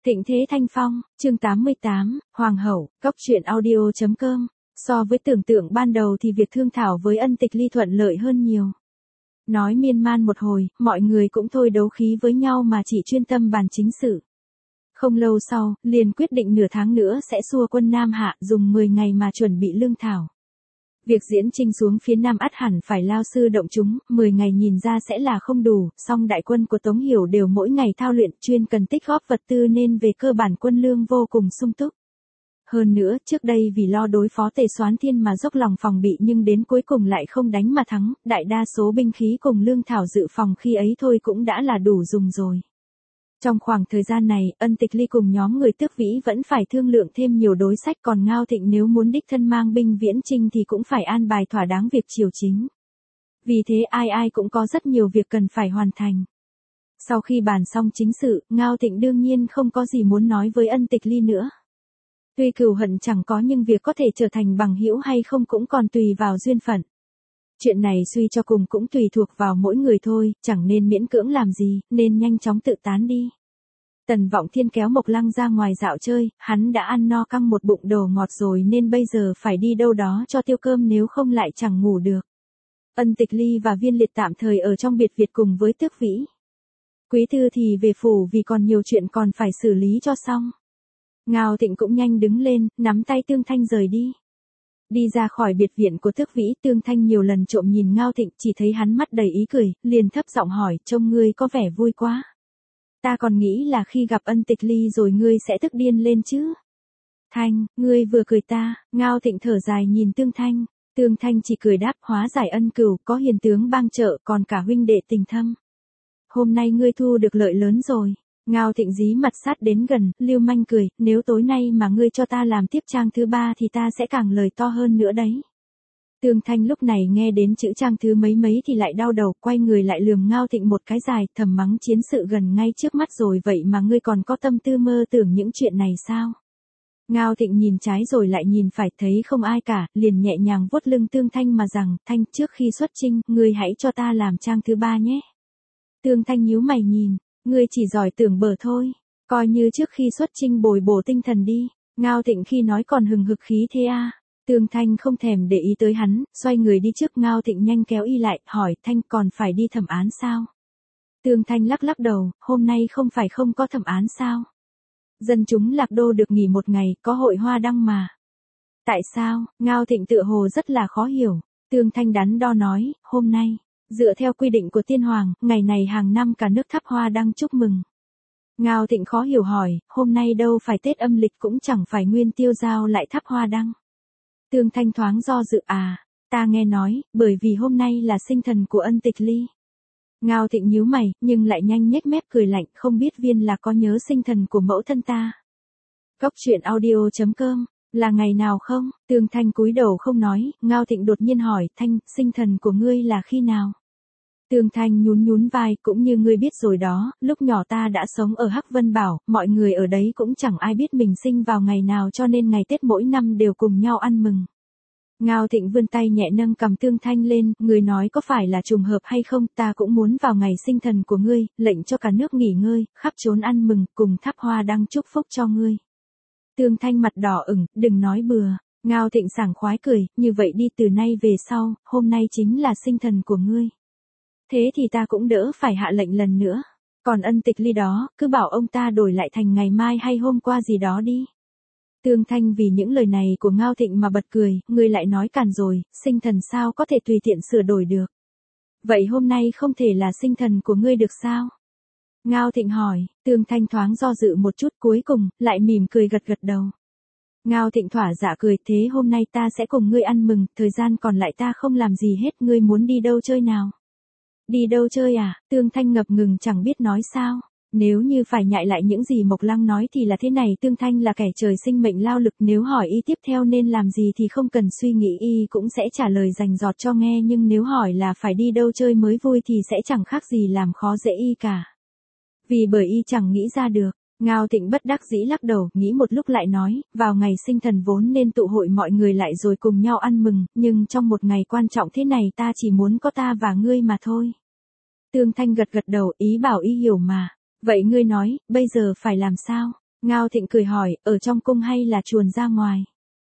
Thịnh Thế Thanh Phong, chương 88, Hoàng hậu, Cóc truyện audio.com. So với tưởng tượng ban đầu thì việc thương thảo với Ân Tịch Ly thuận lợi hơn nhiều. Nói miên man một hồi, mọi người cũng thôi đấu khí với nhau mà chỉ chuyên tâm bàn chính sự. Không lâu sau, liền quyết định nửa tháng nữa sẽ xua quân Nam Hạ, dùng 10 ngày mà chuẩn bị lương thảo. Việc diễn chinh xuống phía Nam ắt hẳn phải lao sư động chúng, 10 ngày nhìn ra sẽ là không đủ, song đại quân của Tống Hiểu đều mỗi ngày thao luyện chuyên cần tích góp vật tư nên về cơ bản quân lương vô cùng sung túc. Hơn nữa, trước đây vì lo đối phó Tề Soán Thiên mà dốc lòng phòng bị nhưng đến cuối cùng lại không đánh mà thắng, đại đa số binh khí cùng lương thảo dự phòng khi ấy thôi cũng đã là đủ dùng rồi. Trong khoảng thời gian này, Ân Tịch Ly cùng nhóm người Tước Vĩ vẫn phải thương lượng thêm nhiều đối sách, còn Ngao Thịnh nếu muốn đích thân mang binh viễn chinh thì cũng phải an bài thỏa đáng việc triều chính. Vì thế ai ai cũng có rất nhiều việc cần phải hoàn thành. Sau khi bàn xong chính sự, Ngao Thịnh đương nhiên không có gì muốn nói với Ân Tịch Ly nữa. Tuy cừu hận chẳng có nhưng việc có thể trở thành bằng hữu hay không cũng còn tùy vào duyên phận. Chuyện này suy cho cùng cũng tùy thuộc vào mỗi người thôi, chẳng nên miễn cưỡng làm gì, nên nhanh chóng tự tán đi. Tần Vọng Thiên kéo Mộc Lăng ra ngoài dạo chơi, hắn đã ăn no căng một bụng đồ ngọt rồi nên bây giờ phải đi đâu đó cho tiêu cơm nếu không lại chẳng ngủ được. Ân Tịch Ly và Viên Liệt tạm thời ở trong biệt viện cùng với Tước Vĩ. Quý thư thì về phủ vì còn nhiều chuyện còn phải xử lý cho xong. Ngao Thịnh cũng nhanh đứng lên, nắm tay Tương Thanh rời đi. Đi ra khỏi biệt viện của Tước Vĩ, Tương Thanh nhiều lần trộm nhìn Ngao Thịnh, chỉ thấy hắn mắt đầy ý cười, liền thấp giọng hỏi, trông ngươi có vẻ vui quá. Ta còn nghĩ là khi gặp Ân Tịch Ly rồi ngươi sẽ tức điên lên chứ. Thanh, ngươi vừa cười ta. Ngao Thịnh thở dài nhìn Tương Thanh. Tương Thanh chỉ cười đáp, hóa giải ân cửu, có hiền tướng bang trợ, còn cả huynh đệ tình thâm. Hôm nay ngươi thu được lợi lớn rồi. Ngao Thịnh dí mặt sát đến gần, lưu manh cười, nếu tối nay mà ngươi cho ta làm tiếp trang thứ 3 thì ta sẽ càng lời to hơn nữa đấy. Tương Thanh lúc này nghe đến chữ trang thứ mấy mấy thì lại đau đầu, quay người lại lườm Ngao Thịnh một cái dài, thầm mắng chiến sự gần ngay trước mắt rồi vậy mà ngươi còn có tâm tư mơ tưởng những chuyện này sao? Ngao Thịnh nhìn trái rồi lại nhìn phải, thấy không ai cả, liền nhẹ nhàng vuốt lưng Tương Thanh mà rằng, Thanh, trước khi xuất chinh, ngươi hãy cho ta làm trang thứ 3 nhé. Tương Thanh nhíu mày nhìn, ngươi chỉ giỏi tưởng bở thôi, coi như trước khi xuất chinh bồi bổ tinh thần đi. Ngao Thịnh khi nói còn hừng hực khí thế à. Tương Thanh không thèm để ý tới hắn, xoay người đi trước. Ngao Thịnh nhanh kéo y lại, hỏi, Thanh còn phải đi thẩm án sao? Tương Thanh lắc lắc đầu, hôm nay không phải không có thẩm án sao? Dân chúng Lạc Đô được nghỉ một ngày, có hội hoa đăng mà. Tại sao? Ngao Thịnh tựa hồ rất là khó hiểu. Tương Thanh đắn đo nói, hôm nay, dựa theo quy định của Tiên Hoàng, ngày này hàng năm cả nước thắp hoa đăng chúc mừng. Ngao Thịnh khó hiểu hỏi, hôm nay đâu phải Tết âm lịch cũng chẳng phải Nguyên Tiêu Giao lại thắp hoa đăng. Tương Thanh thoáng do dự, ta nghe nói, bởi vì hôm nay là sinh thần của Ân Tịch Ly. Ngao Thịnh nhíu mày, nhưng lại nhanh nhếch mép cười lạnh, không biết Viên là có nhớ sinh thần của mẫu thân ta. Cóc truyện audio.com, là ngày nào không? Tương Thanh cúi đầu không nói, Ngao Thịnh đột nhiên hỏi, Thanh, sinh thần của ngươi là khi nào? Tương Thanh nhún vai, cũng như ngươi biết rồi đó, lúc nhỏ ta đã sống ở Hắc Vân Bảo, mọi người ở đấy cũng chẳng ai biết mình sinh vào ngày nào cho nên ngày Tết mỗi năm đều cùng nhau ăn mừng. Ngao Thịnh vươn tay nhẹ nâng cầm Tương Thanh lên, người nói có phải là trùng hợp hay không, ta cũng muốn vào ngày sinh thần của ngươi, lệnh cho cả nước nghỉ ngơi, khắp trốn ăn mừng, cùng thắp hoa đăng chúc phúc cho ngươi. Tương Thanh mặt đỏ ửng, đừng nói bừa. Ngao Thịnh sảng khoái cười, như vậy đi, từ nay về sau, hôm nay chính là sinh thần của ngươi. Thế thì ta cũng đỡ phải hạ lệnh lần nữa. Còn Ân Tịch Ly đó, cứ bảo ông ta đổi lại thành ngày mai hay hôm qua gì đó đi. Tương Thanh vì những lời này của Ngao Thịnh mà bật cười, ngươi lại nói càn rồi, sinh thần sao có thể tùy tiện sửa đổi được. Vậy hôm nay không thể là sinh thần của ngươi được sao? Ngao Thịnh hỏi. Tương Thanh thoáng do dự một chút, cuối cùng, lại mỉm cười gật gật đầu. Ngao Thịnh thỏa dạ cười, thế hôm nay ta sẽ cùng ngươi ăn mừng, thời gian còn lại ta không làm gì hết, ngươi muốn đi đâu chơi nào? Đi đâu chơi à? Tương Thanh ngập ngừng chẳng biết nói sao. Nếu như phải nhại lại những gì Mộc Lăng nói thì là thế này, Tương Thanh là kẻ trời sinh mệnh lao lực, nếu hỏi y tiếp theo nên làm gì thì không cần suy nghĩ y cũng sẽ trả lời rành rọt cho nghe, nhưng nếu hỏi là phải đi đâu chơi mới vui thì sẽ chẳng khác gì làm khó dễ y cả. Vì bởi y chẳng nghĩ ra được. Ngao Thịnh bất đắc dĩ lắc đầu, nghĩ một lúc lại nói, vào ngày sinh thần vốn nên tụ hội mọi người lại rồi cùng nhau ăn mừng, nhưng trong một ngày quan trọng thế này ta chỉ muốn có ta và ngươi mà thôi. Tương Thanh gật gật đầu, ý bảo y hiểu mà. Vậy ngươi nói, bây giờ phải làm sao? Ngao Thịnh cười hỏi, ở trong cung hay là chuồn ra ngoài?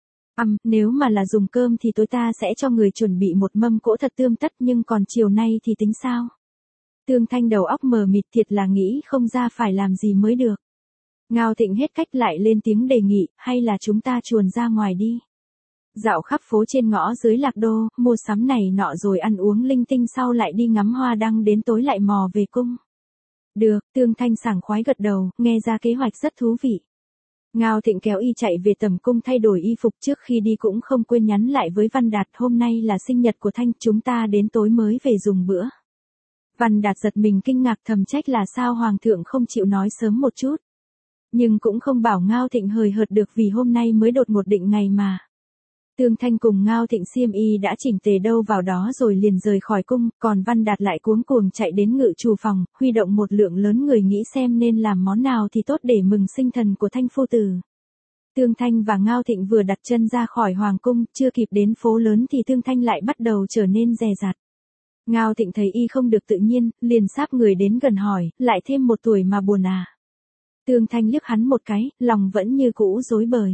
Nếu mà là dùng cơm thì tối ta sẽ cho người chuẩn bị một mâm cỗ thật tươm tất, nhưng còn chiều nay thì tính sao? Tương Thanh đầu óc mờ mịt, thiệt là nghĩ không ra phải làm gì mới được. Ngao Thịnh hết cách lại lên tiếng đề nghị, hay là chúng ta chuồn ra ngoài đi. Dạo khắp phố trên ngõ dưới Lạc Đô, mua sắm này nọ rồi ăn uống linh tinh, sau lại đi ngắm hoa đăng, đến tối lại mò về cung. Được, Tương Thanh sảng khoái gật đầu, nghe ra kế hoạch rất thú vị. Ngao Thịnh kéo y chạy về tầm cung thay đổi y phục, trước khi đi cũng không quên nhắn lại với Văn Đạt, hôm nay là sinh nhật của Thanh, chúng ta đến tối mới về dùng bữa. Văn Đạt giật mình kinh ngạc, thầm trách là sao Hoàng thượng không chịu nói sớm một chút. Nhưng cũng không bảo Ngao Thịnh hời hợt được, vì hôm nay mới đột một định ngày mà. Tương Thanh cùng Ngao Thịnh xiêm y đã chỉnh tề đâu vào đó rồi liền rời khỏi cung, còn Văn Đạt lại cuống cuồng chạy đến ngự trù phòng, huy động một lượng lớn người nghĩ xem nên làm món nào thì tốt để mừng sinh thần của Thanh phu tử. Tương Thanh và Ngao Thịnh vừa đặt chân ra khỏi hoàng cung, chưa kịp đến phố lớn thì Tương Thanh lại bắt đầu trở nên dè dặt. Ngao Thịnh thấy y không được tự nhiên, liền sáp người đến gần hỏi, lại thêm một tuổi mà buồn à? Tương Thanh liếc hắn một cái, lòng vẫn như cũ rối bời.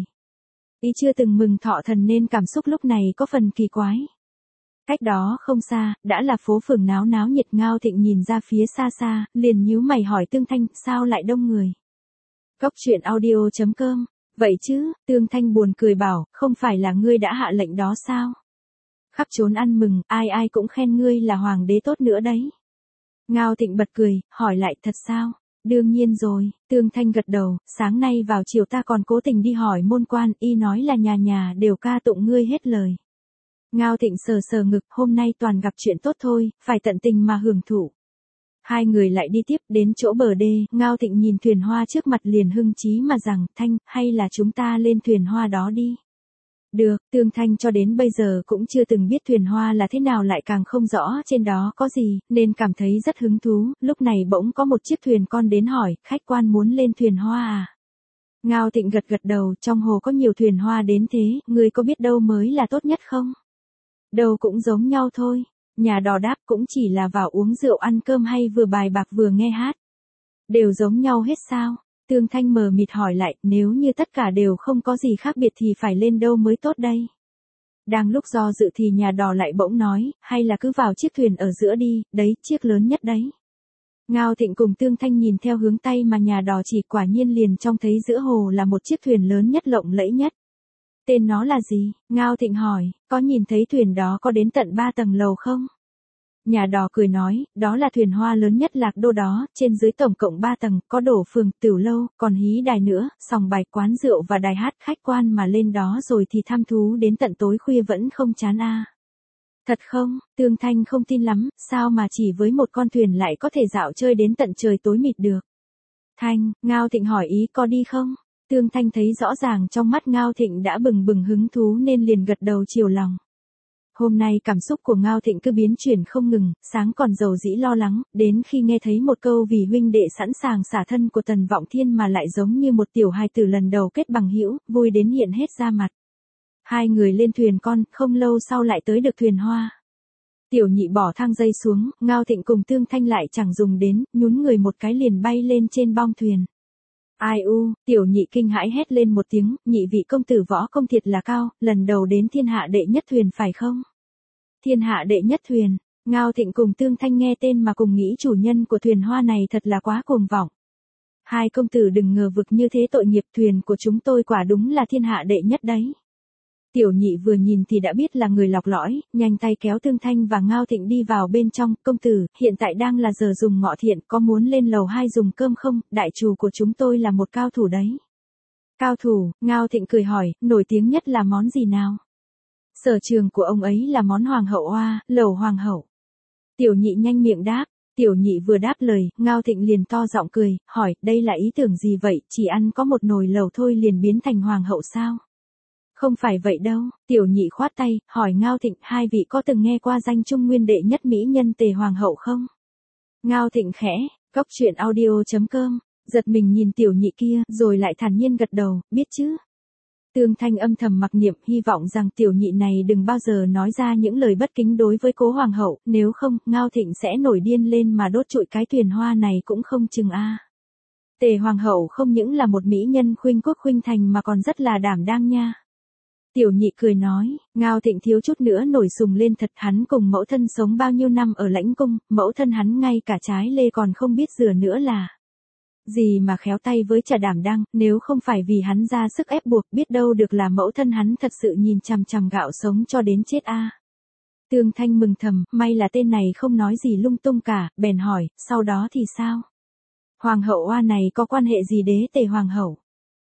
Y chưa từng mừng thọ thần nên cảm xúc lúc này có phần kỳ quái. Cách đó không xa, đã là phố phường náo náo nhiệt. Ngao Thịnh nhìn ra phía xa xa, liền nhíu mày hỏi Tương Thanh, sao lại đông người? Cốc truyện audio.com. Vậy chứ, Tương Thanh buồn cười bảo, không phải là ngươi đã hạ lệnh đó sao? Khắp trốn ăn mừng, ai ai cũng khen ngươi là hoàng đế tốt nữa đấy. Ngao Thịnh bật cười, hỏi lại, thật sao? Đương nhiên rồi, Tương Thanh gật đầu, sáng nay vào chiều ta còn cố tình đi hỏi môn quan, y nói là nhà nhà đều ca tụng ngươi hết lời. Ngao Thịnh sờ sờ ngực, hôm nay toàn gặp chuyện tốt thôi, phải tận tình mà hưởng thụ. Hai người lại đi tiếp đến chỗ bờ đê, Ngao Thịnh nhìn thuyền hoa trước mặt liền hưng chí mà rằng, Thanh, hay là chúng ta lên thuyền hoa đó đi. Được, Tương Thanh cho đến bây giờ cũng chưa từng biết thuyền hoa là thế nào, lại càng không rõ trên đó có gì, nên cảm thấy rất hứng thú. Lúc này bỗng có một chiếc thuyền con đến hỏi, khách quan muốn lên thuyền hoa à? Ngao Thịnh gật gật đầu, trong hồ có nhiều thuyền hoa đến thế, ngươi có biết đâu mới là tốt nhất không? Đâu cũng giống nhau thôi. Nhà đò đáp, cũng chỉ là vào uống rượu ăn cơm hay vừa bài bạc vừa nghe hát. Đều giống nhau hết sao? Tương Thanh mờ mịt hỏi lại, nếu như tất cả đều không có gì khác biệt thì phải lên đâu mới tốt đây? Đang lúc do dự thì nhà đò lại bỗng nói, hay là cứ vào chiếc thuyền ở giữa đi, đấy, chiếc lớn nhất đấy. Ngao Thịnh cùng Tương Thanh nhìn theo hướng tay mà nhà đò chỉ, quả nhiên liền trông thấy giữa hồ là một chiếc thuyền lớn nhất, lộng lẫy nhất. Tên nó là gì? Ngao Thịnh hỏi, có nhìn thấy thuyền đó có đến tận 3 tầng lầu không? Nhà đò cười nói, đó là thuyền hoa lớn nhất Lạc Đô đó, trên dưới tổng cộng 3 tầng, có đổ phường, tửu lâu, còn hí đài nữa, sòng bài, quán rượu và đài hát. Khách quan mà lên đó rồi thì thăm thú đến tận tối khuya vẫn không chán à. Thật không? Tương Thanh không tin lắm, sao mà chỉ với một con thuyền lại có thể dạo chơi đến tận trời tối mịt được? Thanh, Ngao Thịnh hỏi ý có đi không? Tương Thanh thấy rõ ràng trong mắt Ngao Thịnh đã bừng bừng hứng thú nên liền gật đầu chiều lòng. Hôm nay cảm xúc của Ngao Thịnh cứ biến chuyển không ngừng, sáng còn dầu dĩ lo lắng, đến khi nghe thấy một câu vì huynh đệ sẵn sàng xả thân của Tần Vọng Thiên mà lại giống như một tiểu hài tử lần đầu kết bằng hữu, vui đến hiện hết da mặt. Hai người lên thuyền con, không lâu sau lại tới được thuyền hoa. Tiểu Nhị bỏ thang dây xuống, Ngao Thịnh cùng Tương Thanh lại chẳng dùng đến, nhún người một cái liền bay lên trên bong thuyền. Ai u, Tiểu Nhị kinh hãi hét lên một tiếng, nhị vị công tử võ công thiệt là cao, lần đầu đến thiên hạ đệ nhất thuyền phải không? Thiên hạ đệ nhất thuyền, Ngao Thịnh cùng Tương Thanh nghe tên mà cùng nghĩ chủ nhân của thuyền hoa này thật là quá cuồng vọng. Hai công tử đừng ngờ vực như thế, tội nghiệp, thuyền của chúng tôi quả đúng là thiên hạ đệ nhất đấy. Tiểu Nhị vừa nhìn thì đã biết là người lọc lõi, nhanh tay kéo Tương Thanh và Ngao Thịnh đi vào bên trong. Công tử, hiện tại đang là giờ dùng ngọ thiện, có muốn lên lầu 2 dùng cơm không? Đại chủ của chúng tôi là một cao thủ đấy. Cao thủ? Ngao Thịnh cười hỏi, nổi tiếng nhất là món gì nào? Sở trường của ông ấy là món hoàng hậu oa, lẩu hoàng hậu. Tiểu Nhị nhanh miệng đáp. Tiểu Nhị vừa đáp lời, Ngao Thịnh liền to giọng cười, hỏi, đây là ý tưởng gì vậy, chỉ ăn có một nồi lẩu thôi liền biến thành hoàng hậu sao? Không phải vậy đâu. Tiểu Nhị khoát tay, hỏi Ngao Thịnh, hai vị có từng nghe qua danh Trung Nguyên đệ nhất mỹ nhân Tề hoàng hậu không? Ngao Thịnh khẽ, cốc truyện audio.com, giật mình nhìn Tiểu Nhị kia, rồi lại thản nhiên gật đầu, biết chứ. Tương Thanh âm thầm mặc niệm, hy vọng rằng Tiểu Nhị này đừng bao giờ nói ra những lời bất kính đối với cố hoàng hậu, nếu không, Ngao Thịnh sẽ nổi điên lên mà đốt trụi cái thuyền hoa này cũng không chừng a. Tề hoàng hậu không những là một mỹ nhân khuynh quốc khuynh thành mà còn rất là đảm đang nha. Tiểu nhị cười nói, Ngao Thịnh thiếu chút nữa nổi sùng lên thật, hắn cùng mẫu thân sống bao nhiêu năm ở lãnh cung, mẫu thân hắn ngay cả trái lê còn không biết rửa nữa là. Gì mà khéo tay với trà đảm đang, nếu không phải vì hắn ra sức ép buộc biết đâu được là mẫu thân hắn thật sự nhìn chằm chằm gạo sống cho đến chết a. Tương Thanh mừng thầm, may là tên này không nói gì lung tung cả, bèn hỏi, sau đó thì sao? Hoàng hậu Oa này có quan hệ gì đế Tề hoàng hậu?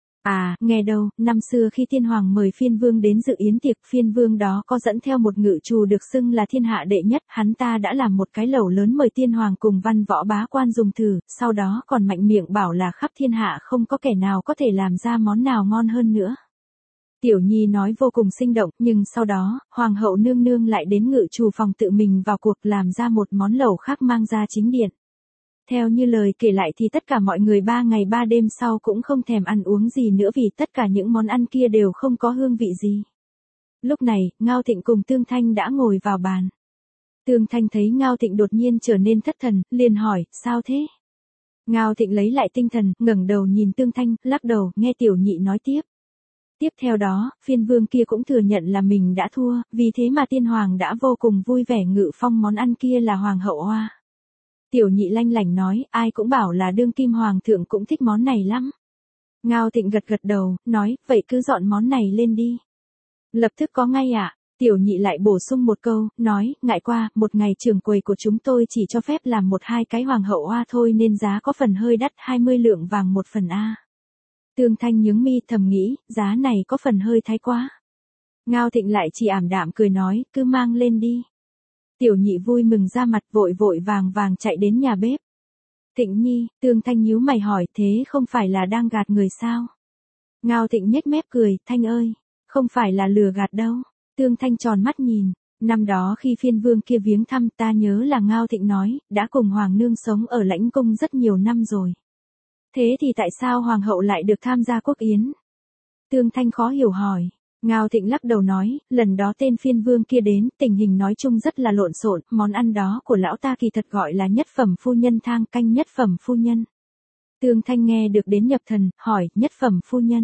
À, nghe đâu, năm xưa khi Thiên Hoàng mời phiên vương đến dự yến tiệc, phiên vương đó có dẫn theo một ngự trù được xưng là thiên hạ đệ nhất, hắn ta đã làm một cái lẩu lớn mời Thiên Hoàng cùng văn võ bá quan dùng thử, sau đó còn mạnh miệng bảo là khắp thiên hạ không có kẻ nào có thể làm ra món nào ngon hơn nữa. Tiểu Nhi nói vô cùng sinh động, nhưng sau đó, Hoàng hậu nương nương lại đến ngự trù phòng tự mình vào cuộc làm ra một món lẩu khác mang ra chính điện. Theo như lời kể lại thì tất cả mọi người 3 ngày 3 đêm sau cũng không thèm ăn uống gì nữa vì tất cả những món ăn kia đều không có hương vị gì. Lúc này, Ngao Thịnh cùng Tương Thanh đã ngồi vào bàn. Tương Thanh thấy Ngao Thịnh đột nhiên trở nên thất thần, liền hỏi, sao thế? Ngao Thịnh lấy lại tinh thần, ngẩng đầu nhìn Tương Thanh, lắc đầu, nghe tiểu nhị nói tiếp. Tiếp theo đó, phiên vương kia cũng thừa nhận là mình đã thua, vì thế mà Tiên Hoàng đã vô cùng vui vẻ ngự phong món ăn kia là Hoàng hậu Oa. Tiểu nhị lanh lảnh nói, ai cũng bảo là đương kim hoàng thượng cũng thích món này lắm. Ngao Thịnh gật gật đầu, nói, vậy cứ dọn món này lên đi. Lập tức có ngay ạ. Tiểu nhị lại bổ sung một câu, nói, ngại qua, một ngày trưởng quầy của chúng tôi chỉ cho phép làm 1-2 cái hoàng hậu Oa thôi nên giá có phần hơi đắt, 20 lượng vàng một phần a. Tương Thanh nhướng mi thầm nghĩ, giá này có phần hơi thái quá. Ngao Thịnh lại chỉ ảm đạm cười nói, cứ mang lên đi. Tiểu nhị vui mừng ra mặt vội vội vàng vàng chạy đến nhà bếp. Thịnh Nhi, Tương Thanh nhíu mày hỏi, thế không phải là đang gạt người sao? Ngao Thịnh nhếch mép cười, Thanh ơi, không phải là lừa gạt đâu. Tương Thanh tròn mắt nhìn, năm đó khi phiên vương kia viếng thăm ta nhớ là Ngao Thịnh nói, đã cùng Hoàng nương sống ở lãnh cung rất nhiều năm rồi. Thế thì tại sao Hoàng hậu lại được tham gia quốc yến? Tương Thanh khó hiểu hỏi. Ngao Thịnh lắc đầu nói, lần đó tên phiên vương kia đến, tình hình nói chung rất là lộn xộn, món ăn đó của lão ta kỳ thật gọi là nhất phẩm phu nhân thang canh nhất phẩm phu nhân. Tương Thanh nghe được đến nhập thần, hỏi, nhất phẩm phu nhân.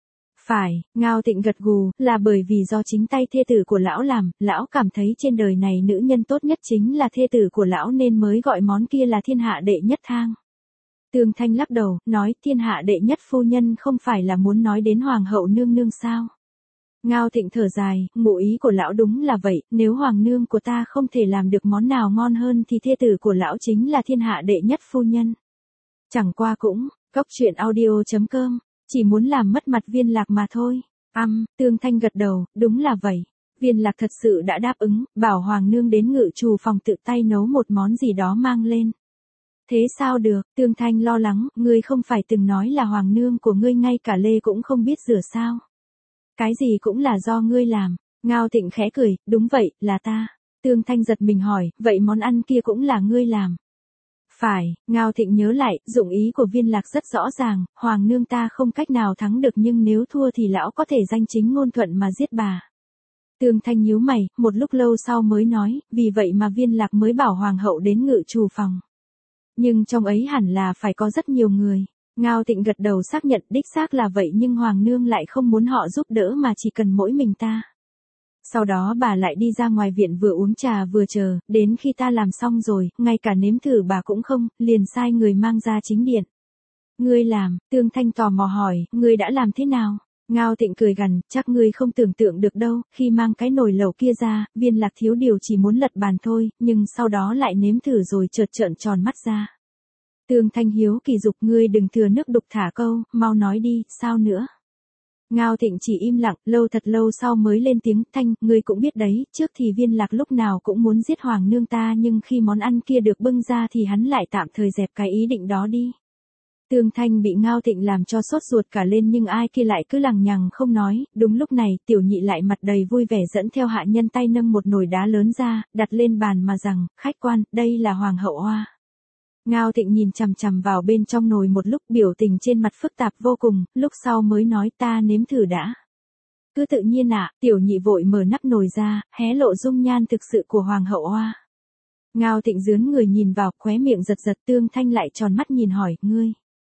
Phải, Ngao Thịnh gật gù, là bởi vì do chính tay thê tử của lão làm, lão cảm thấy trên đời này nữ nhân tốt nhất chính là thê tử của lão nên mới gọi món kia là thiên hạ đệ nhất thang. Tương Thanh lắc đầu, nói, thiên hạ đệ nhất phu nhân không phải là muốn nói đến Hoàng hậu nương nương sao? Ngao Thịnh thở dài, ngụ ý của lão đúng là vậy, nếu hoàng nương của ta không thể làm được món nào ngon hơn thì thê tử của lão chính là thiên hạ đệ nhất phu nhân. Chẳng qua cũng, coctruyện.audio.com, chỉ muốn làm mất mặt Viên Lạc mà thôi. Tương Thanh gật đầu, đúng là vậy. Viên Lạc thật sự đã đáp ứng, bảo hoàng nương đến ngự trù phòng tự tay nấu một món gì đó mang lên. Thế sao được, Tương Thanh lo lắng, ngươi không phải từng nói là hoàng nương của ngươi ngay cả lê cũng không biết rửa sao? Cái gì cũng là do ngươi làm. Ngao Thịnh khẽ cười, đúng vậy, là ta. Tương Thanh giật mình hỏi, vậy món ăn kia cũng là ngươi làm? Phải, Ngao Thịnh nhớ lại, dụng ý của Viên Lạc rất rõ ràng, hoàng nương ta không cách nào thắng được nhưng nếu thua thì lão có thể danh chính ngôn thuận mà giết bà. Tương Thanh nhíu mày, một lúc lâu sau mới nói, vì vậy mà Viên Lạc mới bảo hoàng hậu đến ngự trù phòng. Nhưng trong ấy hẳn là phải có rất nhiều người. Ngao Thịnh gật đầu xác nhận đích xác là vậy nhưng Hoàng nương lại không muốn họ giúp đỡ mà chỉ cần mỗi mình ta. Sau đó bà lại đi ra ngoài viện vừa uống trà vừa chờ, đến khi ta làm xong rồi, ngay cả nếm thử bà cũng không, liền sai người mang ra chính điện. Ngươi làm, Tương Thanh tò mò hỏi, ngươi đã làm thế nào? Ngao Thịnh cười gằn, chắc ngươi không tưởng tượng được đâu, khi mang cái nồi lẩu kia ra, Viên Lạc thiếu điều chỉ muốn lật bàn thôi, nhưng sau đó lại nếm thử rồi chợt trợn tròn mắt ra. Tương Thanh hiếu kỳ dục, ngươi đừng thừa nước đục thả câu, mau nói đi, sao nữa? Ngao Thịnh chỉ im lặng, lâu thật lâu sau mới lên tiếng, Thanh, ngươi cũng biết đấy, trước thì Viên Lạc lúc nào cũng muốn giết hoàng nương ta nhưng khi món ăn kia được bưng ra thì hắn lại tạm thời dẹp cái ý định đó đi. Tương Thanh bị Ngao Thịnh làm cho sốt ruột cả lên nhưng ai kia lại cứ lằng nhằng không nói, đúng lúc này, tiểu nhị lại mặt đầy vui vẻ dẫn theo hạ nhân tay nâng một nồi đá lớn ra, đặt lên bàn mà rằng, khách quan, đây là Hoàng hậu Oa. Ngao Thịnh nhìn chằm chằm vào bên trong nồi một lúc biểu tình trên mặt phức tạp vô cùng, lúc sau mới nói ta nếm thử đã. Cứ tự nhiên ạ, tiểu nhị vội mở nắp nồi ra, hé lộ dung nhan thực sự của Hoàng hậu Oa. Ngao Thịnh dướn người nhìn vào, khóe miệng giật giật, Tương Thanh lại tròn mắt nhìn hỏi, ngươi.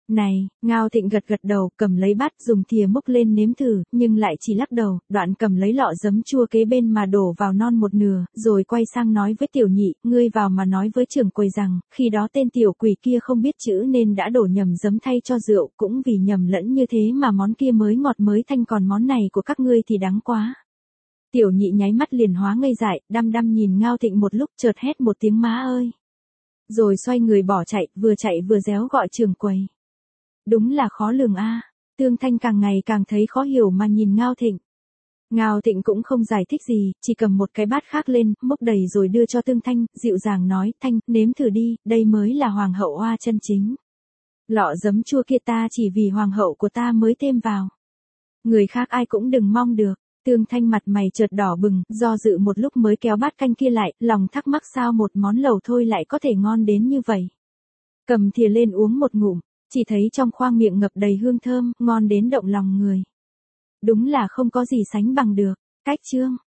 Này, Ngao Thịnh gật gật đầu, cầm lấy bát dùng thìa múc lên nếm thử, nhưng lại chỉ lắc đầu, đoạn cầm lấy lọ giấm chua kế bên mà đổ vào non một nửa, rồi quay sang nói với Tiểu Nhị, ngươi vào mà nói với trưởng quầy rằng, khi đó tên tiểu quỷ kia không biết chữ nên đã đổ nhầm giấm thay cho rượu, cũng vì nhầm lẫn như thế mà món kia mới ngọt mới thanh còn món này của các ngươi thì đắng quá. Tiểu Nhị nháy mắt liền hóa ngây dại, đăm đăm nhìn Ngao Thịnh một lúc chợt hét một tiếng má ơi. Rồi xoay người bỏ chạy vừa réo gọi trưởng quầy. Đúng là khó lường a. Tương Thanh càng ngày càng thấy khó hiểu mà nhìn Ngao Thịnh. Ngao Thịnh cũng không giải thích gì, chỉ cầm một cái bát khác lên, múc đầy rồi đưa cho Tương Thanh, dịu dàng nói, Thanh, nếm thử đi, đây mới là hoàng hậu oa chân chính. Lọ giấm chua kia ta chỉ vì hoàng hậu của ta mới thêm vào. Người khác ai cũng đừng mong được. Tương Thanh mặt mày chợt đỏ bừng, do dự một lúc mới kéo bát canh kia lại, lòng thắc mắc sao một món lẩu thôi lại có thể ngon đến như vậy. Cầm thìa lên uống một ngụm, chỉ thấy trong khoang miệng ngập đầy hương thơm, ngon đến động lòng người. Đúng là không có gì sánh bằng được. Cách chương